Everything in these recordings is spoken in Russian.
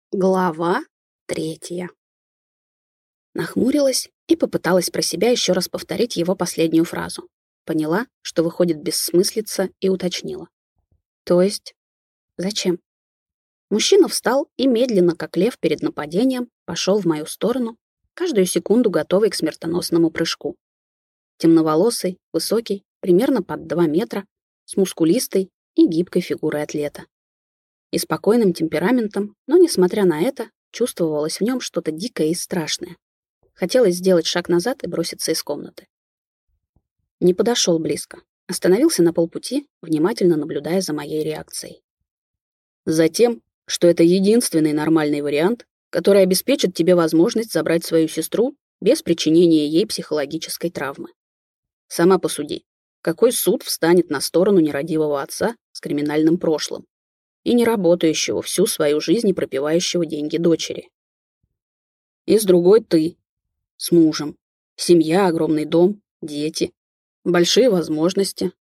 Глава 3. Нахмурилась и попыталась про себя еще раз повторить его последнюю фразу. Поняла, что выходит бессмыслица, и уточнила. То есть, зачем? Мужчина встал и медленно, как лев перед нападением, пошел в мою сторону, каждую секунду готовый к смертоносному прыжку. Темноволосый, высокий, примерно под 2 метра, с мускулистой и гибкой фигурой атлета. И спокойным темпераментом, но, несмотря на это, чувствовалось в нем что-то дикое и страшное. Хотелось сделать шаг назад и броситься из комнаты. Не подошел близко. Остановился на полпути, внимательно наблюдая за моей реакцией. Затем, что это единственный нормальный вариант, который обеспечит тебе возможность забрать свою сестру без причинения ей психологической травмы. Сама посуди, какой суд встанет на сторону нерадивого отца с криминальным прошлым и не работающего всю свою жизнь и пропивающего деньги дочери? И с другой ты, с мужем, семья, огромный дом, дети, большие возможности.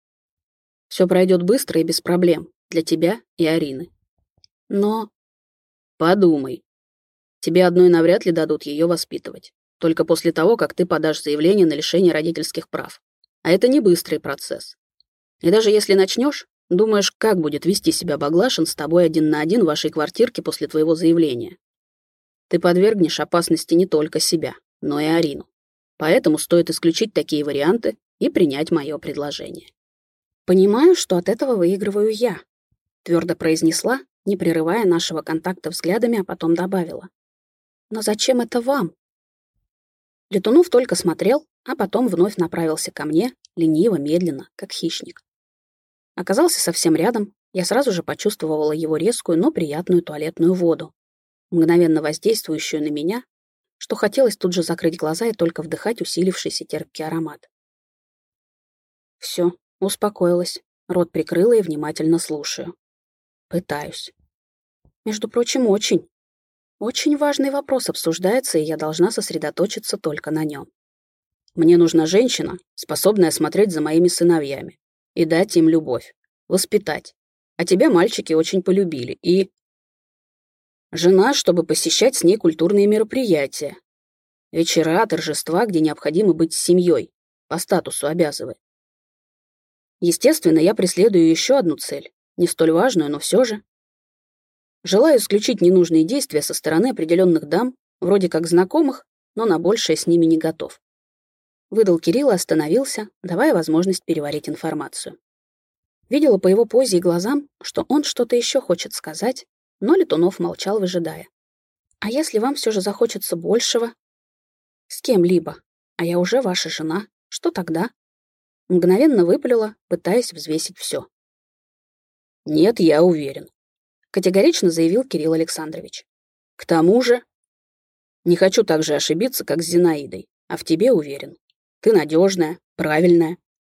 Все пройдет быстро и без проблем для тебя и Арины. Но подумай, тебе одной навряд ли дадут ее воспитывать, только после того, как ты подашь заявление на лишение родительских прав. А это не быстрый процесс. И даже если начнешь, думаешь, как будет вести себя Баглашин с тобой 1 на 1 в вашей квартирке после твоего заявления? Ты подвергнешь опасности не только себя, но и Арину. Поэтому стоит исключить такие варианты и принять мое предложение. Понимаю, что от этого выигрываю я, твердо произнесла, не прерывая нашего контакта взглядами, а потом добавила. Но зачем это вам? Летунов только смотрел, а потом вновь направился ко мне, лениво, медленно, как хищник. Оказался совсем рядом, я сразу же почувствовала его резкую, но приятную туалетную воду, мгновенно воздействующую на меня, что хотелось тут же закрыть глаза и только вдыхать усилившийся терпкий аромат. Все, успокоилась, рот прикрыла и внимательно слушаю. Пытаюсь. Между прочим, очень важный вопрос обсуждается, и я должна сосредоточиться только на нем. Мне нужна женщина, способная смотреть за моими сыновьями и дать им любовь, воспитать. А тебя мальчики очень полюбили. И жена, чтобы посещать с ней культурные мероприятия. Вечера, торжества, где необходимо быть с семьей, по статусу обязывает. Естественно, я преследую еще одну цель, не столь важную, но все же. Желаю исключить ненужные действия со стороны определенных дам, вроде как знакомых, но на большее с ними не готов. Выдал Кирилл и остановился, давая возможность переварить информацию. Видела по его позе и глазам, что он что-то еще хочет сказать, но Летунов молчал, выжидая. А если вам все же захочется большего? С кем-либо, а я уже ваша жена, что тогда? Мгновенно выпалила, пытаясь взвесить все. Нет, я уверен, категорично заявил Кирилл Александрович. К тому же, не хочу так же ошибиться, как с Зинаидой, а в тебе уверен. Ты надежная, правильная.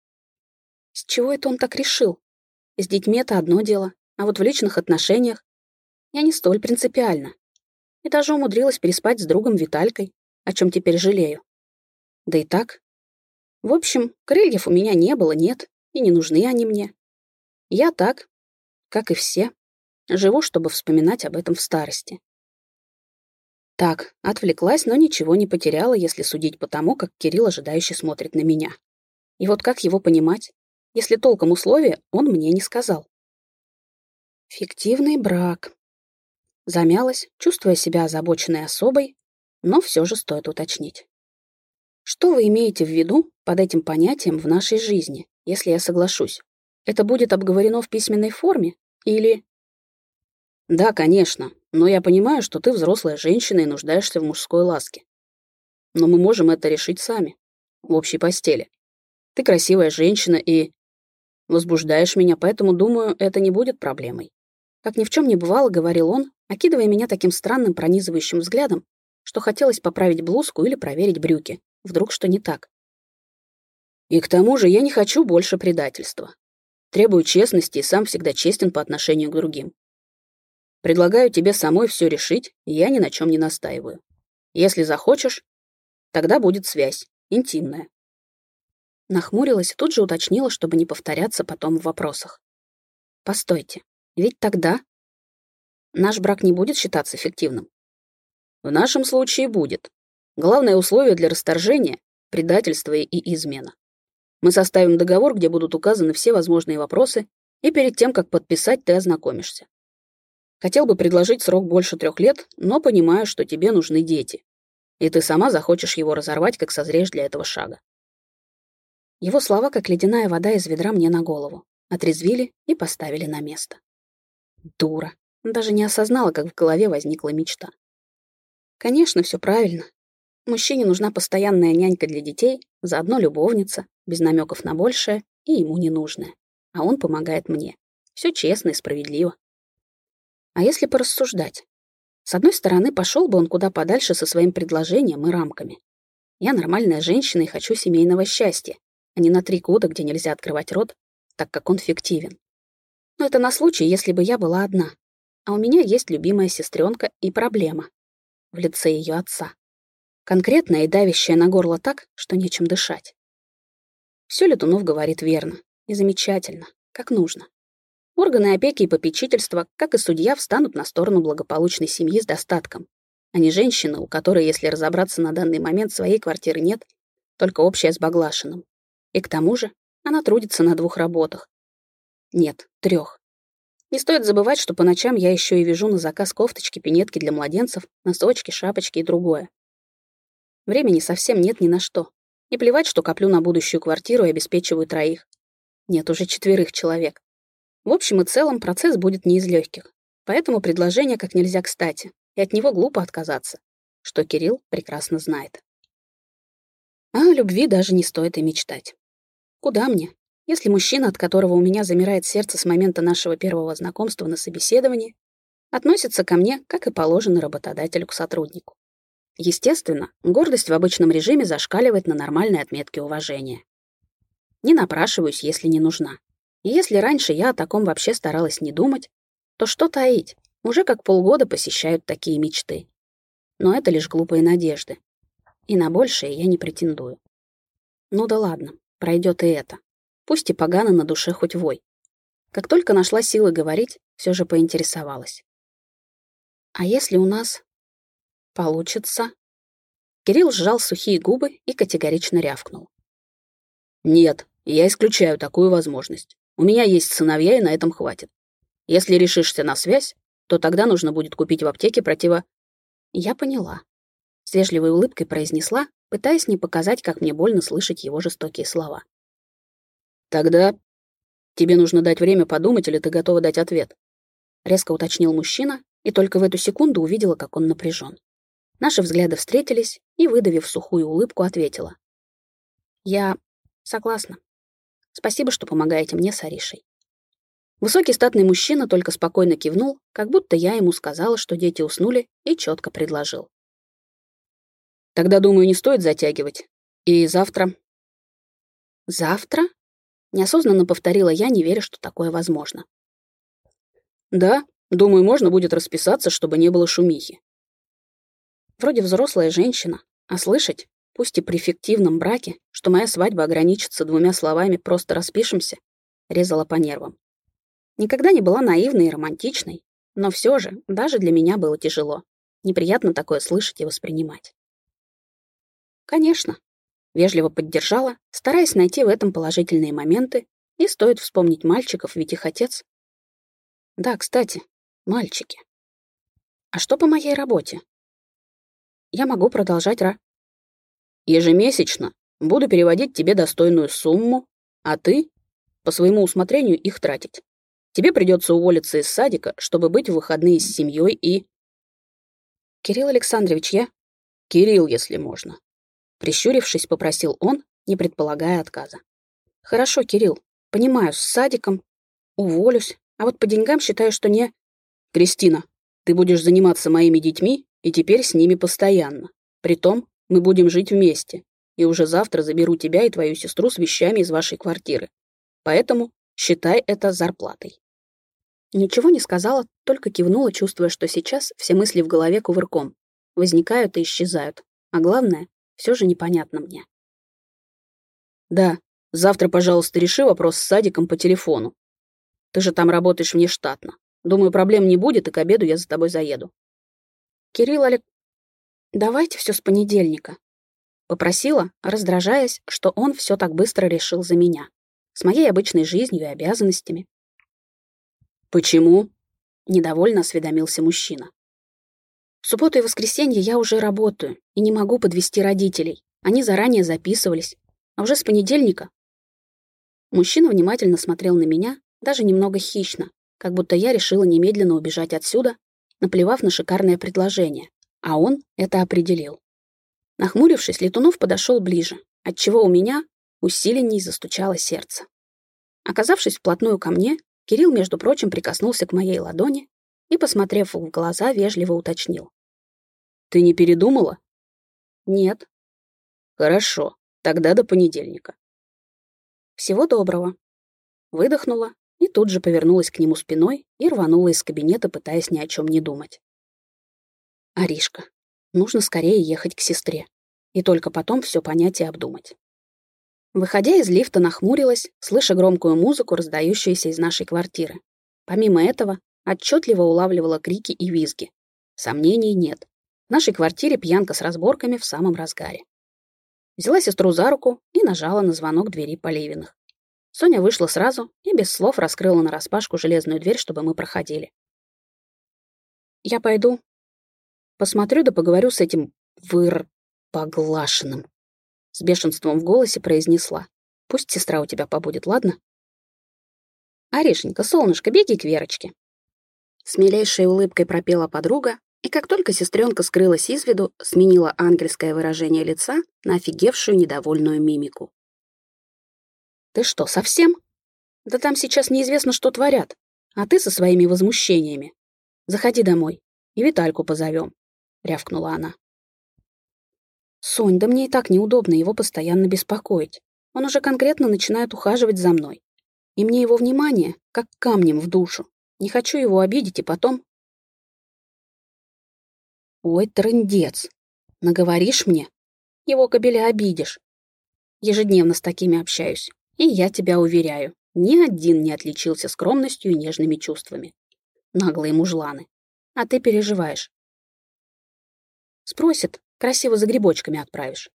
С чего это он так решил? С детьми это одно дело, а вот в личных отношениях я не столь принципиальна. И даже умудрилась переспать с другом Виталькой, о чем теперь жалею. Да и так. В общем, крыльев у меня не было, нет, и не нужны они мне. Я так, как и все, живу, чтобы вспоминать об этом в старости. Так, отвлеклась, но ничего не потеряла, если судить по тому, как Кирилл ожидающе смотрит на меня. И вот как его понимать, если толком условия он мне не сказал? Фиктивный брак. Замялась, чувствуя себя озабоченной особой, но все же стоит уточнить. Что вы имеете в виду под этим понятием в нашей жизни, если я соглашусь? Это будет обговорено в письменной форме или... Да, конечно, но я понимаю, что ты взрослая женщина и нуждаешься в мужской ласке. Но мы можем это решить сами, в общей постели. Ты красивая женщина и возбуждаешь меня, поэтому, думаю, это не будет проблемой. Как ни в чем не бывало, говорил он, окидывая меня таким странным пронизывающим взглядом, что хотелось поправить блузку или проверить брюки. Вдруг что не так. И к тому же я не хочу больше предательства. Требую честности и сам всегда честен по отношению к другим. Предлагаю тебе самой все решить, и я ни на чем не настаиваю. Если захочешь, тогда будет связь, интимная. Нахмурилась и тут же уточнила, чтобы не повторяться потом в вопросах. Постойте, ведь тогда... Наш брак не будет считаться фиктивным? В нашем случае будет. Главное условие для расторжения — предательство и измена. Мы составим договор, где будут указаны все возможные вопросы, и перед тем, как подписать, ты ознакомишься. Хотел бы предложить срок больше 3 лет, но понимаю, что тебе нужны дети. И ты сама захочешь его разорвать, как созреешь для этого шага. Его слова, как ледяная вода из ведра мне на голову, отрезвили и поставили на место. Дура. Даже не осознала, как в голове возникла мечта. Конечно, все правильно. Мужчине нужна постоянная нянька для детей, заодно любовница, без намеков на большее и ему ненужное. А он помогает мне. Все честно и справедливо. А если порассуждать? С одной стороны, пошел бы он куда подальше со своим предложением и рамками. Я нормальная женщина и хочу семейного счастья, а не на 3 года, где нельзя открывать рот, так как он фиктивен. Но это на случай, если бы я была одна. А у меня есть любимая сестренка и проблема в лице ее отца. Конкретная и давящая на горло так, что нечем дышать. Все Летунов говорит верно и замечательно, как нужно. Органы опеки и попечительства, как и судья, встанут на сторону благополучной семьи с достатком, а не женщины, у которой, если разобраться на данный момент, своей квартиры нет, только общая с Баглашиным. И к тому же она трудится на 2 работах. Нет, 3. Не стоит забывать, что по ночам я еще и вяжу на заказ кофточки, пинетки для младенцев, носочки, шапочки и другое. Времени совсем нет ни на что. И плевать, что коплю на будущую квартиру и обеспечиваю 3. Нет, уже 4 человек. В общем и целом процесс будет не из легких. Поэтому предложение как нельзя кстати, и от него глупо отказаться, что Кирилл прекрасно знает. А о любви даже не стоит и мечтать. Куда мне, если мужчина, от которого у меня замирает сердце с момента нашего первого знакомства на собеседовании, относится ко мне, как и положено работодателю к сотруднику. Естественно, гордость в обычном режиме зашкаливает на нормальной отметке уважения. Не напрашиваюсь, если не нужна. И если раньше я о таком вообще старалась не думать, то что таить, уже как полгода посещают такие мечты. Но это лишь глупые надежды. И на большее я не претендую. Ну да ладно, пройдет и это. Пусть и погано на душе хоть вой. Как только нашла силы говорить, все же поинтересовалась. А если у нас получится? Кирилл сжал сухие губы и категорично рявкнул. Нет, я исключаю такую возможность. У меня есть сыновья, и на этом хватит. Если решишься на связь, то тогда нужно будет купить в аптеке Я поняла. С вежливой улыбкой произнесла, пытаясь не показать, как мне больно слышать его жестокие слова. Тогда тебе нужно дать время подумать, или ты готова дать ответ? Резко уточнил мужчина, и только в эту секунду увидела, как он напряжен. Наши взгляды встретились, и, выдавив сухую улыбку, ответила. Я согласна. Спасибо, что помогаете мне с Аришей. Высокий статный мужчина только спокойно кивнул, как будто я ему сказала, что дети уснули, и четко предложил. Тогда, думаю, не стоит затягивать. И завтра... Завтра? Неосознанно повторила я, не веря, что такое возможно. Да, думаю, можно будет расписаться, чтобы не было шумихи. Вроде взрослая женщина, а слышать, пусть и при фиктивном браке, что моя свадьба ограничится 2 словами «просто распишемся», резала по нервам. Никогда не была наивной и романтичной, но все же даже для меня было тяжело. Неприятно такое слышать и воспринимать. Конечно, вежливо поддержала, стараясь найти в этом положительные моменты, и стоит вспомнить мальчиков, ведь их отец... Да, кстати, мальчики. А что по моей работе? Я могу продолжать Ежемесячно буду переводить тебе достойную сумму, а ты по своему усмотрению их тратить. Тебе придется уволиться из садика, чтобы быть в выходные с семьей и... Кирилл Александрович, я... Кирилл, если можно. Прищурившись, попросил он, не предполагая отказа. Хорошо, Кирилл, понимаю, с садиком уволюсь, а вот по деньгам считаю, что не... Кристина, ты будешь заниматься моими детьми и теперь с ними постоянно. Притом мы будем жить вместе, и уже завтра заберу тебя и твою сестру с вещами из вашей квартиры. Поэтому считай это зарплатой. Ничего не сказала, только кивнула, чувствуя, что сейчас все мысли в голове кувырком. Возникают и исчезают. А главное, все же непонятно мне. Да, завтра, пожалуйста, реши вопрос с садиком по телефону. Ты же там работаешь внештатно. Думаю, проблем не будет, и к обеду я за тобой заеду. Кирилл Олег... Давайте все с понедельника. Попросила, раздражаясь, что он все так быстро решил за меня. С моей обычной жизнью и обязанностями. Почему? Недовольно осведомился мужчина. В субботу и воскресенье я уже работаю и не могу подвести родителей. Они заранее записывались. А уже с понедельника... Мужчина внимательно смотрел на меня, даже немного хищно, как будто я решила немедленно убежать отсюда, наплевав на шикарное предложение, а он это определил. Нахмурившись, Летунов подошел ближе, отчего у меня усиленней застучало сердце. Оказавшись вплотную ко мне, Кирилл, между прочим, прикоснулся к моей ладони и, посмотрев в глаза, вежливо уточнил. Ты не передумала? Нет. Хорошо, тогда до понедельника. Всего доброго. Выдохнула и тут же повернулась к нему спиной и рванула из кабинета, пытаясь ни о чем не думать. Аришка, нужно скорее ехать к сестре и только потом все понять и обдумать. Выходя из лифта, нахмурилась, слыша громкую музыку, раздающуюся из нашей квартиры. Помимо этого, отчетливо улавливала крики и визги. Сомнений нет. В нашей квартире пьянка с разборками в самом разгаре. Взяла сестру за руку и нажала на звонок двери Поливиных. Соня вышла сразу и без слов раскрыла нараспашку железную дверь, чтобы мы проходили. «Я пойду. Посмотрю да поговорю с этим поглашенным». С бешенством в голосе произнесла. «Пусть сестра у тебя побудет, ладно?» «Аришенька, солнышко, беги к Верочке». С милейшей улыбкой пропела подруга, и как только сестренка скрылась из виду, сменила ангельское выражение лица на офигевшую недовольную мимику. «Ты что, совсем? Да там сейчас неизвестно, что творят. А ты со своими возмущениями. Заходи домой, и Витальку позовем», — рявкнула она. «Сонь, да мне и так неудобно его постоянно беспокоить. Он уже конкретно начинает ухаживать за мной. И мне его внимание как камнем в душу. Не хочу его обидеть, и потом...» «Ой, трындец! Наговоришь мне? Его кобеля обидишь. Ежедневно с такими общаюсь. И я тебя уверяю, ни один не отличился скромностью и нежными чувствами. Наглые мужланы. А ты переживаешь. Спросит, красиво за грибочками отправишь.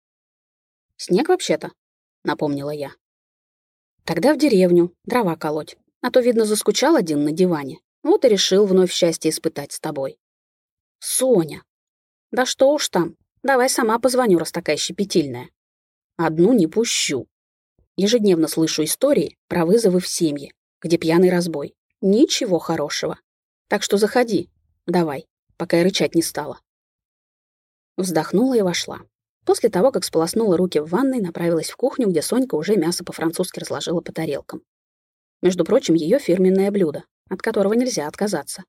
Снег вообще-то, напомнила я. Тогда в деревню, дрова колоть. А то, видно, заскучал один на диване. Вот и решил вновь счастье испытать с тобой. Соня! Да что уж там. Давай сама позвоню, раз такая щепетильная. Одну не пущу. Ежедневно слышу истории про вызовы в семьи, где пьяный разбой. Ничего хорошего. Так что заходи. Давай, пока я рычать не стала. Вздохнула и вошла. После того, как сполоснула руки в ванной, направилась в кухню, где Сонька уже мясо по-французски разложила по тарелкам. Между прочим, ее фирменное блюдо, от которого нельзя отказаться.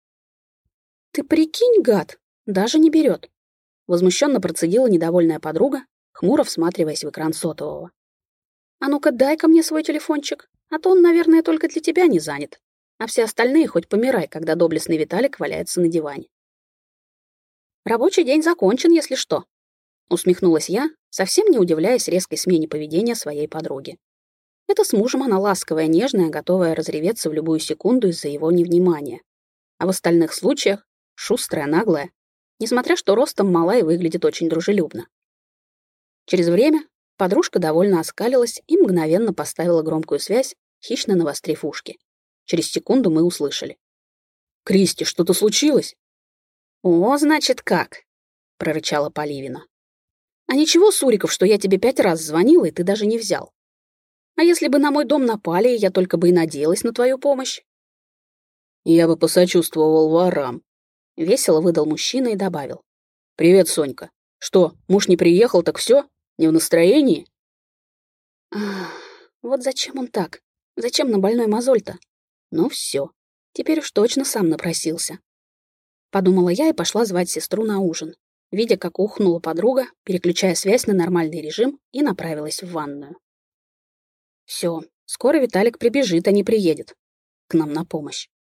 «Ты прикинь, гад, даже не берет!» Возмущенно процедила недовольная подруга, хмуро всматриваясь в экран сотового. «А ну-ка, дай-ка мне свой телефончик, а то он, наверное, только для тебя не занят, а все остальные хоть помирай, когда доблестный Виталик валяется на диване». «Рабочий день закончен, если что», — усмехнулась я, совсем не удивляясь резкой смене поведения своей подруги. Это с мужем она ласковая, нежная, готовая разреветься в любую секунду из-за его невнимания. А в остальных случаях шустрая, наглая, несмотря что ростом мала и выглядит очень дружелюбно. Через время подружка довольно оскалилась и мгновенно поставила громкую связь, хищно навострив ушки. Через секунду мы услышали. «Кристи, что-то случилось?» «О, значит, как?» — прорычала Поливина. «А ничего, Суриков, что я тебе 5 раз звонила, и ты даже не взял. А если бы на мой дом напали, я только бы и надеялась на твою помощь». «Я бы посочувствовал ворам», — весело выдал мужчина и добавил. «Привет, Сонька. Что, муж не приехал, так все? Не в настроении?» Ах, вот зачем он так? Зачем на больной мозоль-то? Ну все, теперь уж точно сам напросился. Подумала я и пошла звать сестру на ужин, видя, как ухнула подруга, переключая связь на нормальный режим, и направилась в ванную. Все, скоро Виталик прибежит, а не приедет к нам на помощь.